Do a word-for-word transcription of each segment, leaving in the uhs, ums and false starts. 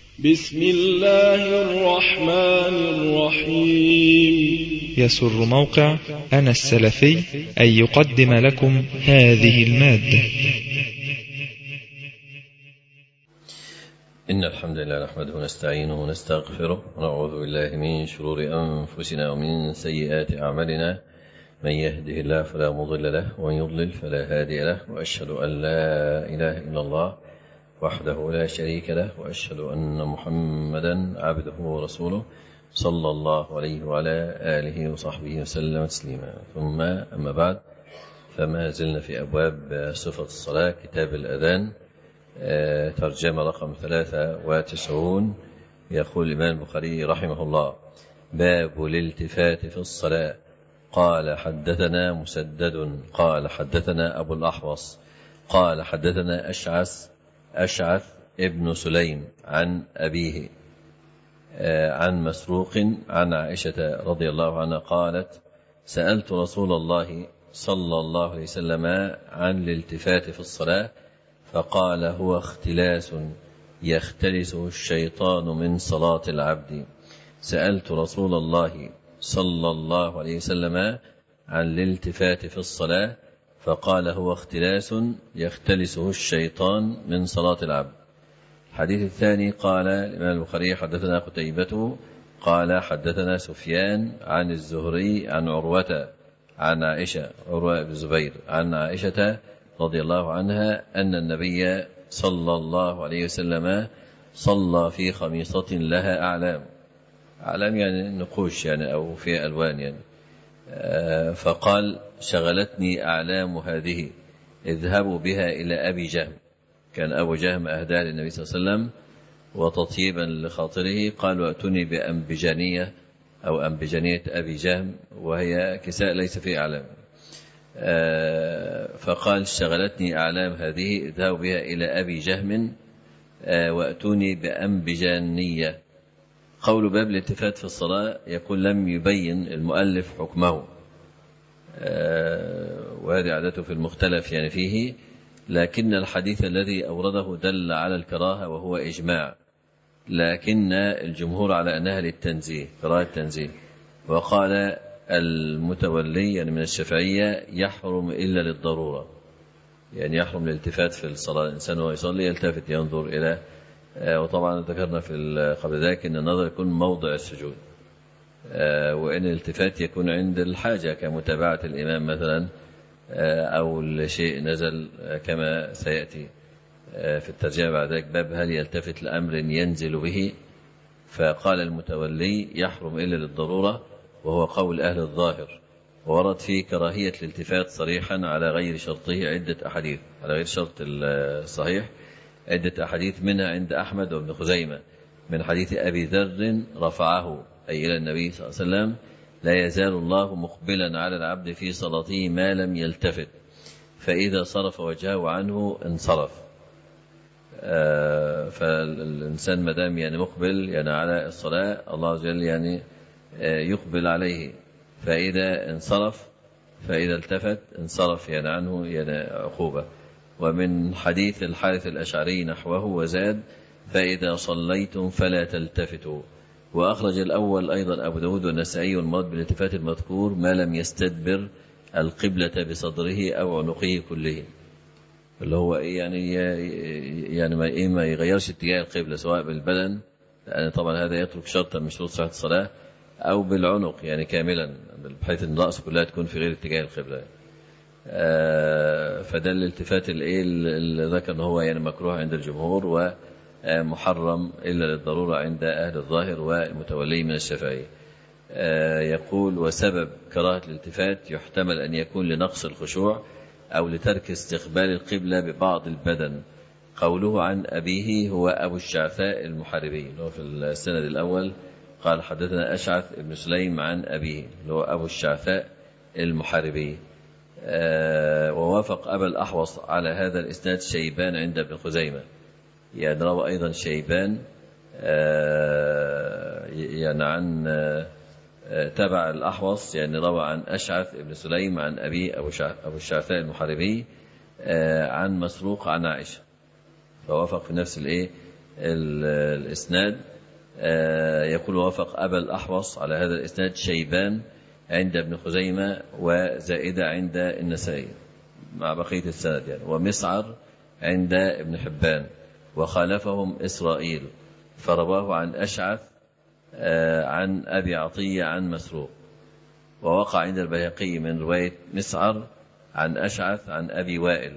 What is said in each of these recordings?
بسم الله الرحمن الرحيم. يسر موقع أنا السلفي أن يقدم لكم هذه المادة. إن الحمد لله نحمده ونستعينه ونستغفره ونعوذ بالله من شرور أنفسنا ومن سيئات أعمالنا، من يهده الله فلا مضل له ومن يضلل فلا هادي له، وأشهد أن لا إله إلا الله وحده لا شريك له، وأشهد أن محمدا عبده ورسوله صلى الله عليه وعلى آله وصحبه وسلم تسليما. ثم أما بعد، فما زلنا في أبواب صفة الصلاة، كتاب الأذان، ترجمة رقم ثلاثة وتسعون. يقول الإمام البخاري رحمه الله: باب الالتفات في الصلاة. قال حدثنا مسدد قال حدثنا أبو الأحوص قال حدثنا أشعث أشعث ابن سليم عن أبيه عن مسروق عن عائشة رضي الله عنها قالت: سألت رسول الله صلى الله عليه وسلم عن الالتفات في الصلاة فقال: هو اختلاس يختلسه الشيطان من صلاة العبد. سألت رسول الله صلى الله عليه وسلم عن الالتفات في الصلاة فقال: هو اختلاس يختلسه الشيطان من صلاة العبد. الحديث الثاني: قال الإمام البخاري حدثنا قتيبة قال حدثنا سفيان عن الزهري عن عروة عن عائشة عروة بن الزبير عن عائشة رضي الله عنها أن النبي صلى الله عليه وسلم صلى في خميصة لها أعلام أعلام يعني نقوش يعني أو في ألوان يعني، فقال: شغلتني أعلام هذه، اذهبوا بها إلى أبي جهم. كان أبو جهم أهداها للنبي صلى الله عليه وسلم وتطيبا لخاطره. قال: وأتوني بأنبجانية أو أنبجانية أبي جهم، وهي كساء ليس فيه أعلام. فقال: شغلتني أعلام هذه، اذهبوا بها إلى أبي جهم وأتوني بأنبجانية. قول باب الالتفات في الصلاة، يقول: لم يبين المؤلف حكمه، وهذه عادته في المختلف يعني فيه، لكن الحديث الذي أورده دل على الكراهة وهو إجماع، لكن الجمهور على أنها للتنزيه، كراهة التنزيه. وقال المتولي يعني من الشافعية: يحرم إلا للضرورة، يعني يحرم الالتفات في الصلاة. الإنسان وهو يصلي يلتفت ينظر إلى، وطبعا ذكرنا في قبل ذلك أن النظر يكون موضع السجود، وإن الالتفات يكون عند الحاجة كمتابعة الإمام مثلا، أو لشيء نزل كما سيأتي في الترجمة بعد ذلك، باب هل يلتفت لأمر ينزل به. فقال المتولي: يحرم إلا للضرورة، وهو قول أهل الظاهر، وورد فيه كراهية الالتفات صريحا على غير شرطه عدة أحاديث، على غير شرط الصحيح عدة أحاديث، منها عند أحمد وابن خزيمة من حديث أبي ذر رفعه أي إلى النبي صلى الله عليه وسلم: لا يزال الله مقبلا على العبد في صلاته ما لم يلتفت، فإذا صرف وجهه عنه انصرف. آه فالإنسان مدام يعني مقبل يعني على الصلاة، الله عز وجل يعني آه يقبل عليه، فإذا انصرف فإذا التفت انصرف يعني عنه يعني عقوبة. ومن حديث الحارث الأشعري نحوه وزاد: فإذا صليتم فلا تلتفتوا. وأخرج الأول أيضا أبو داود والنسائي، والمراد بالالتفات المذكور ما لم يستدبر القبلة بصدره أو عنقه كله، اللي هو إيه يعني يعني ما إيه ما يغيرش اتجاه القبلة سواء بالبدن، لأن طبعا هذا يترك شرطا من شروط صحة الصلاة، أو بالعنق يعني كاملا بحيث أن الرأس كلها تكون في غير اتجاه القبلة. فده الالتفات الايه اللي ذكر ان هو يعني مكروه عند الجمهور ومحرم الا للضروره عند اهل الظاهر والمتولي من الشافعي. يقول: وسبب كراهه الالتفات يحتمل ان يكون لنقص الخشوع او لترك استقبال القبله ببعض البدن. قوله عن ابيه هو ابو الشعثاء المحاربي، اللي هو في السند الاول قال حدثنا اشعث ابن سليم عن ابيه، اللي هو ابو الشعثاء المحاربي. آه ووافق أبا الأحوص على هذا الإسناد شيبان عند ابن خزيمة، يعني روى أيضا شيبان آه يعني عن آه تبع الأحوص، يعني روى عن أشعث ابن سليم عن أبي أبو الشعثاء المحاربي آه عن مسروق عن عائشة، فوافق في نفس الإيه الإسناد يقول وافق أبا الأحوص على هذا الإسناد شيبان عند ابن خزيمة وزائدة عند النسائي مع بقية السند يعني، ومسعر عند ابن حبان، وخالفهم إسرائيل فرواه عن أشعث عن أبي عطية عن مسروق، ووقع عند البيهقي من رواية مسعر عن أشعث عن أبي وائل،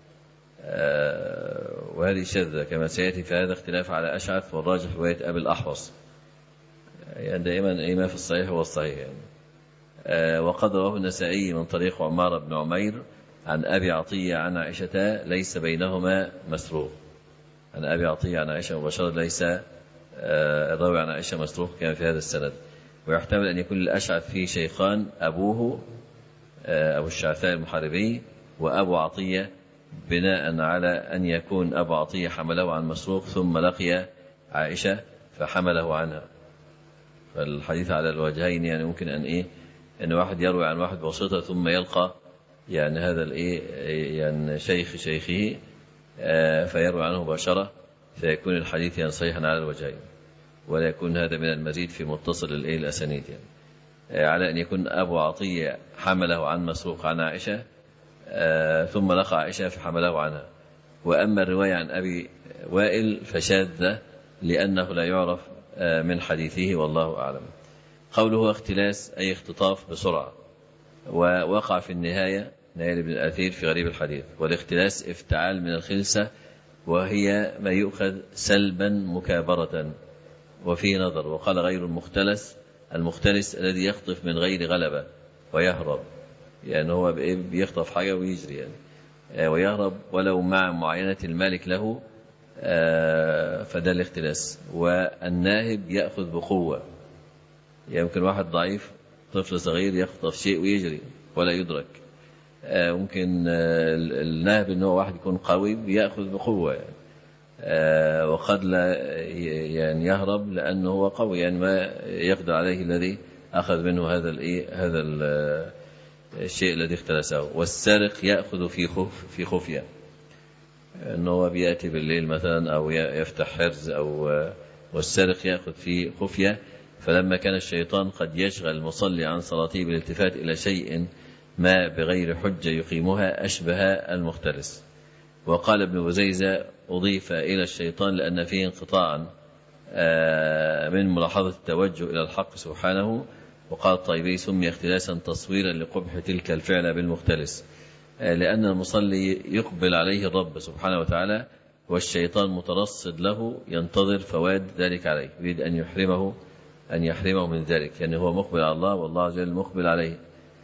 وهذه شاذة كما سيأتي، في هذا اختلاف على أشعث، والراجح رواية أبي الأحوص، يعني دائما أي ما في الصحيح هو الصحيح يعني. وقد رواه النسائي من طريق عمار بن عمير عن أبي عطية عن عائشة ليس بينهما مسروق، عن أبي عطية عن عائشة مباشرة ليس الراوي عن عائشة مسروق كان في هذا السند. ويحتمل أن يكون الأشعث فيه شيخان، أبوه أبو الشعثاء المحاربي وأبو عطية، بناء على أن يكون أبو عطية حمله عن مسروق ثم لقي عائشة فحمله عنها. فالحديث على الوجهين يعني ممكن أن إيه أن واحد يروي عن واحد بواسطة ثم يلقى يعني هذا الإيه يعني شيخ شيخه فيروي عنه مباشرة، فيكون الحديث يعني صحيحا على الوجهين، ولا يكون هذا من المزيد في متصل الإيه الأسانيد يعني. على أن يكون أبو عطية حمله عن مسروق عن عائشة ثم لقى عائشة فحمله عنها. وأما الرواية عن أبي وائل فشاذة لأنه لا يعرف من حديثه والله أعلم. قوله اختلاس أي اختطاف بسرعة، ووقع في النهاية نهاية ابن الأثير في غريب الحديث. والاختلاس افتعال من الخلسة، وهي ما يؤخذ سلبا مكابرة، وفيه نظر. وقال غير المختلس المختلس الذي يخطف من غير غلبة ويهرب، يعني هو بيخطف حاجة ويجري يعني ويهرب ولو مع معاينة المالك له، فده الاختلاس. والناهب يأخذ بقوة، يعني يمكن واحد ضعيف طفل صغير يخطف شيء ويجري ولا يدرك. ممكن الناهب إنه واحد يكون قوي بيأخذ بقوة يعني، وقد لا يعني يهرب لأنه هو قوي يعني ما يقدر عليه الذي أخذ منه هذا الإيه هذا الشيء الذي اختلسه. والسارق يأخذ في خف في خفية، أنه بيأتي بالليل مثلا أو يفتح حرز أو والسارق يأخذ في خفية. فلما كان الشيطان قد يشغل المصلي عن صلاته بالالتفات إلى شيء ما بغير حجة يقيمها أشبه المختلس. وقال ابن بزيزة أضيف إلى الشيطان لأن فيه انقطاعا من ملاحظة التوجه إلى الحق سبحانه. وقال الطيبي سمي اختلاسا تصويرا لقبح تلك الفعل بالمختلس، لأن المصلي يقبل عليه الرب سبحانه وتعالى، والشيطان مترصد له ينتظر فواد ذلك عليه، يريد أن يحرمه أن يحرمه من ذلك، يعني هو مقبل على الله والله عز وجل مقبل عليه،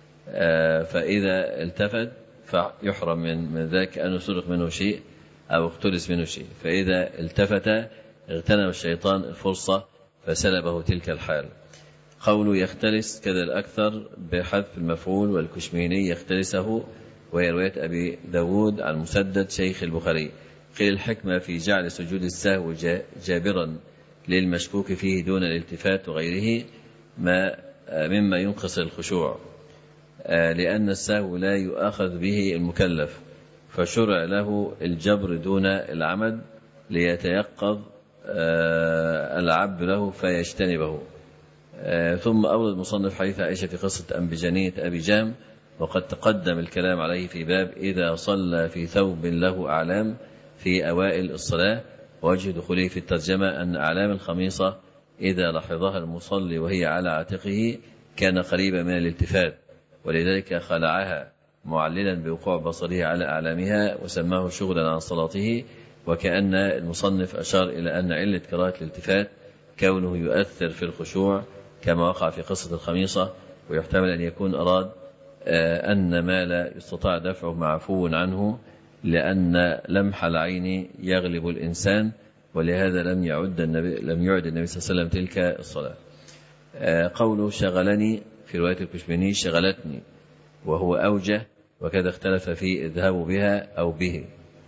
فإذا التفت فيحرم من من ذلك أنه سرق منه شيء أو اختلس منه شيء. فإذا التفت اغتنم الشيطان الفرصة فسلبه تلك الحال. قوله يختلس كذا الأكثر بحذف المفعول، والكشميني يختلسه، وهي رواية أبي داود عن مسدد شيخ البخاري. قيل الحكمة في جعل سجود السهو جابرا للمشكوك فيه دون الالتفات وغيره ما مما ينقص الخشوع، لأن السهو لا يؤاخذ به المكلف، فشرع له الجبر دون العمد ليتيقظ العبد له فيجتنبه. ثم أورد المصنف حديث عائشة في قصة أنبجانية أبي جام، وقد تقدم الكلام عليه في باب إذا صلى في ثوب له أعلام في أوائل الصلاة. ووجه دخوله في الترجمة أن أعلام الخميصة إذا لاحظها المصلي وهي على عاتقه كان قريبا من الالتفات، ولذلك خلعها معللا بوقوع بصره على أعلامها وسماه شغلا عن صلاته. وكأن المصنف أشار إلى أن علة كراهة الالتفات كونه يؤثر في الخشوع كما وقع في قصة الخميصة. ويحتمل أن يكون أراد أن ما لا يستطاع دفعه معفو عنه، لأن لمح العين يغلب الإنسان، ولهذا لم يعد النبي لم يعد النبي صلى الله عليه وسلم تلك الصلاة. قوله شغلني في رواية الكشميني شغلتني، وهو أوجه، وكذا اختلف في الذهاب بها أو به،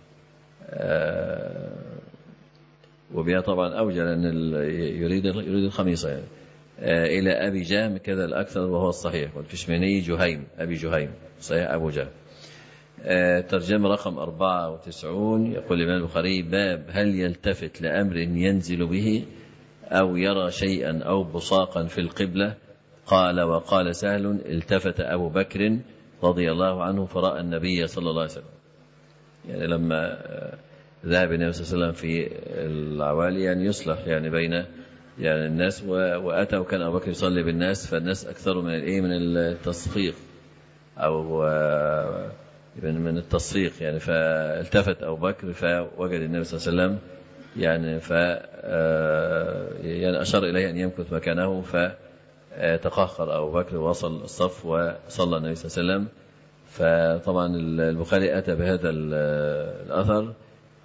وبها طبعا أوجه لأن يريد يريد الخميصة يعني. إلى أبي جهم كذا الأكثر وهو الصحيح، والكشميني جهيم أبي جهيم صحيح أبو جهم. ترجمة رقم أربعة وتسعون. يقول الإمام البخاري: باب هل يلتفت لأمر ينزل به أو يرى شيئا أو بصاقا في القبلة؟ قال: وقال سهل: التفت أبو بكر رضي الله عنه فرأى النبي صلى الله عليه وسلم. يعني لما ذهب النبي صلى الله عليه وسلم في العوالي يعني يصلح يعني بين يعني الناس، وأتى وكان أبو بكر يصلي بالناس، فالناس أكثر من الإيه من التصفيق أو من التصفيق يعني. فالتفت أبو بكر فوجد النبي صلى الله عليه وسلم يعني ف يعني أشار إليه أن يمكث مكانه، فتقهقر أبو بكر ووصل الصف وصلى النبي صلى الله عليه وسلم. فطبعا البخاري أتى بهذا الأثر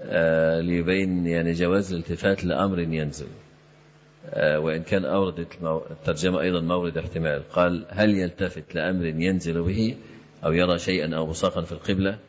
ليبين يعني جواز الالتفات لأمر ينزل، وإن كان أوردت الترجمة أيضا مورد احتمال. قال: هل يلتفت لأمر ينزل به أو يرى شيئا أو بصاقا في القبلة،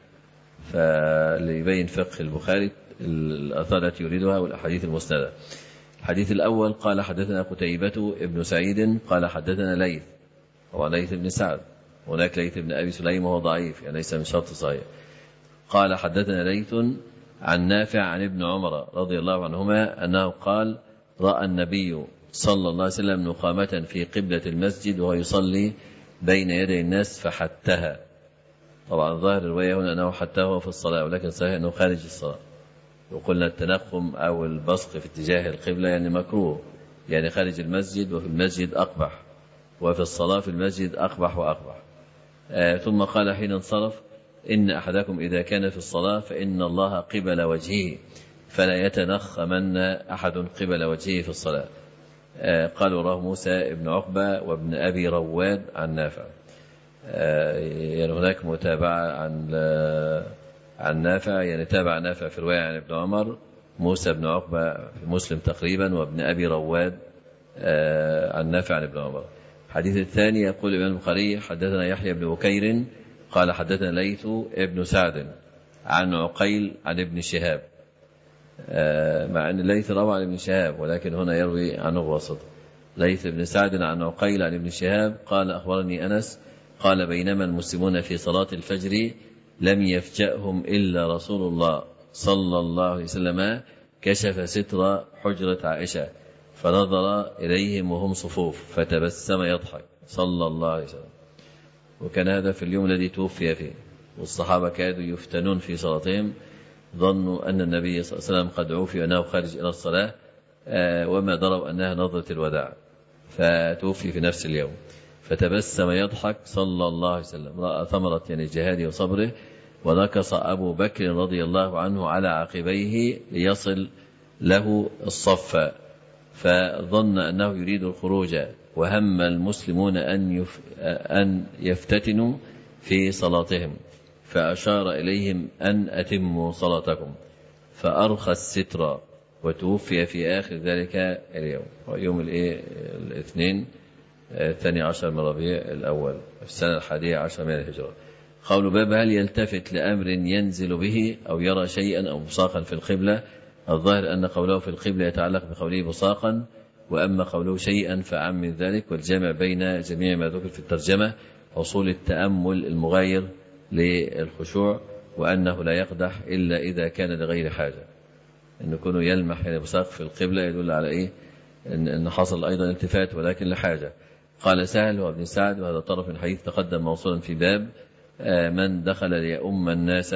فليبين فقه البخاري الآثار التي يريدها والأحاديث المسندة. الحديث الأول: قال حدثنا قتيبة ابن سعيد قال حدثنا ليث، هو ليث بن سعد، هناك ليث بن أبي سليم وهو ضعيف يعني ليس من شرط صحيح. قال حدثنا ليث عن نافع عن ابن عمر رضي الله عنهما أنه قال: رأى النبي صلى الله عليه وسلم نقامة في قبلة المسجد وهو يصلي بين يدي الناس فحتها. طبعا ظاهر الرواية هنا أنه حتاه في الصلاة، ولكن صحيح أنه خارج الصلاة. وقلنا التنخم أو البصق في اتجاه القبلة يعني مكروه، يعني خارج المسجد وفي المسجد أقبح، وفي الصلاة في المسجد أقبح وأقبح. آه ثم قال حين انصرف: إن أحدكم إذا كان في الصلاة فإن الله قبل وجهه فلا يتنخمن أحد قبل وجهه في الصلاة. آه قال: وراه موسى ابن عقبة وابن أبي رواد عن نافع. آه يعني هناك متابعة عن آه عن نافع، يعني تابع نافع في رواية عن ابن عمر، موسى بن عقبة في مسلم تقريبا، وابن أبي رواد آه عن نافع عن ابن عمر. الحديث الثاني يقول الإمام البخاري: حدثنا يحيى بن بكير قال حدثنا ليث ابن سعد عن عقيل عن ابن شهاب. آه مع أن ليث روى عن ابن شهاب، ولكن هنا يروي عنه واسطة. ليث بن سعد عن عقيل عن ابن شهاب قال: أخبرني أنس قال: بينما المسلمون في صلاة الفجر لم يفجأهم إلا رسول الله صلى الله عليه وسلم كشف ستر حجرة عائشة فنظر إليهم وهم صفوف فتبسم يضحك صلى الله عليه وسلم. وكان هذا في اليوم الذي توفي فيه، والصحابة كادوا يفتنون في صلاتهم، ظنوا أن النبي صلى الله عليه وسلم قد عوفي وأنه خارج إلى الصلاة، وما دروا أنها نظرة الوداع، فتوفي في نفس اليوم. فتبسم يضحك صلى الله عليه وسلم، رأى ثمرة يعني جهاده وصبره. ونكص أبو بكر رضي الله عنه على عقبيه ليصل له الصف، فظن أنه يريد الخروج، وهم المسلمون أن يف... أن يفتتنوا في صلاتهم، فأشار إليهم أن أتموا صلاتكم، فأرخى الستر، وتوفي في آخر ذلك اليوم، يوم الاثنين الثاني عشر من ربيع الأول في السنة الحادية عشر من الهجرة. قول باب هل يلتفت لأمر ينزل به أو يرى شيئا أو بصاقا في القبلة. الظاهر أن قوله في القبلة يتعلق بقوله بصاقا، وأما قوله شيئا فعم من ذلك. والجمع بين جميع ما ذكر في الترجمة حصول التأمل المغاير للخشوع، وأنه لا يقدح إلا إذا كان لغير حاجة. أن يكون يلمح يعني بصاق في القبلة يدل على إيه؟ أن حصل أيضا التفات ولكن لحاجة. قال سهل وابن سعد، وهذا طرف الحديث تقدم موصولا في باب من دخل ليؤم الناس،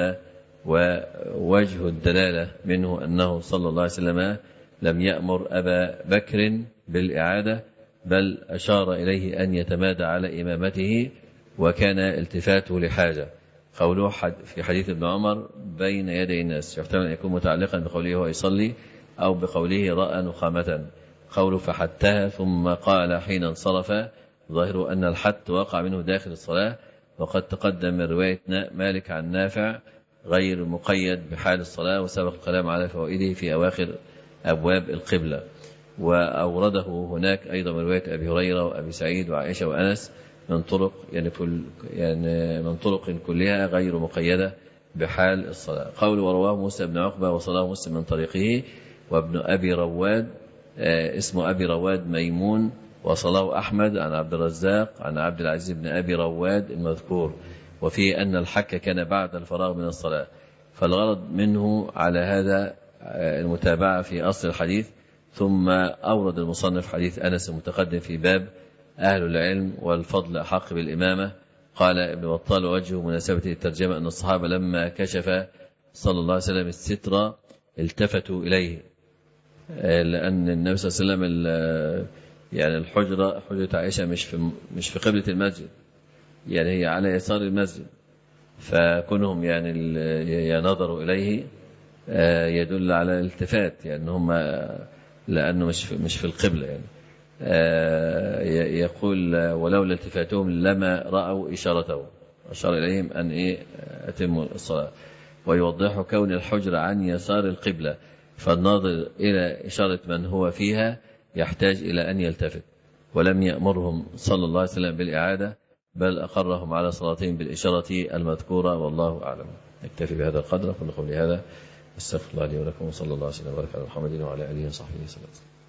ووجه الدلالة منه أنه صلى الله عليه وسلم لم يأمر أبا بكر بالإعادة، بل أشار إليه أن يتمادى على إمامته، وكان التفاته لحاجة. قوله في حديث ابن عمر بين يدي الناس يحتمل أن يكون متعلقا بقوله هو يصلي، أو بقوله رأى نخامة. قوله فحتها ثم قال حين انصرف، ظاهر أن الحت وقع منه داخل الصلاة، وقد تقدم من رواية مالك عن نافع غير مقيد بحال الصلاة، وسبق الكلام على فوائده في أواخر أبواب القبلة. وأورده هناك أيضا من رواية أبي هريرة وأبي سعيد وعائشة وأنس من طرق يعني, كل يعني من طرق كلها غير مقيدة بحال الصلاة. قول ورواه موسى بن عقبة وصلاه مسلم من طريقه، وابن أبي رواد اسمه أبي رواد ميمون، وصلاه أحمد عن عبد الرزاق عن عبد العزيز بن أبي رواد المذكور، وفي أن الحك كان بعد الفراغ من الصلاة. فالغرض منه على هذا المتابعة في أصل الحديث. ثم أورد المصنف حديث أنس المتقدم في باب أهل العلم والفضل أحق بالإمامة. قال ابن بطال وجه مناسبة الترجمة أن الصحابة لما كشف صلى الله عليه وسلم الستر التفتوا إليه، لأن النبي صلى الله عليه وسلم يعني الحجرة حجرة عائشة مش في مش في قبلة المسجد، يعني هي على يسار المسجد، فكونهم يعني ينظروا إليه يدل على الالتفات، يعني هم لأنه مش في مش في القبلة. يعني يقول ولولا التفاتهم لما رأوا إشارته، أشار إليهم أن إيه أتموا الصلاة. ويوضح كون الحجرة عن يسار القبلة، فالناظر إلى إشارة من هو فيها يحتاج إلى أن يلتفت، ولم يأمرهم صلى الله عليه وسلم بالإعادة، بل أقرهم على صلاتهم بالإشارة المذكورة، والله أعلم. نكتفي بهذا القدر. كل قولي هذا استغفر الله لي ولكم، وصلى الله عليه وسلم وبارك على محمد وعلى آله وصحبه وسلم.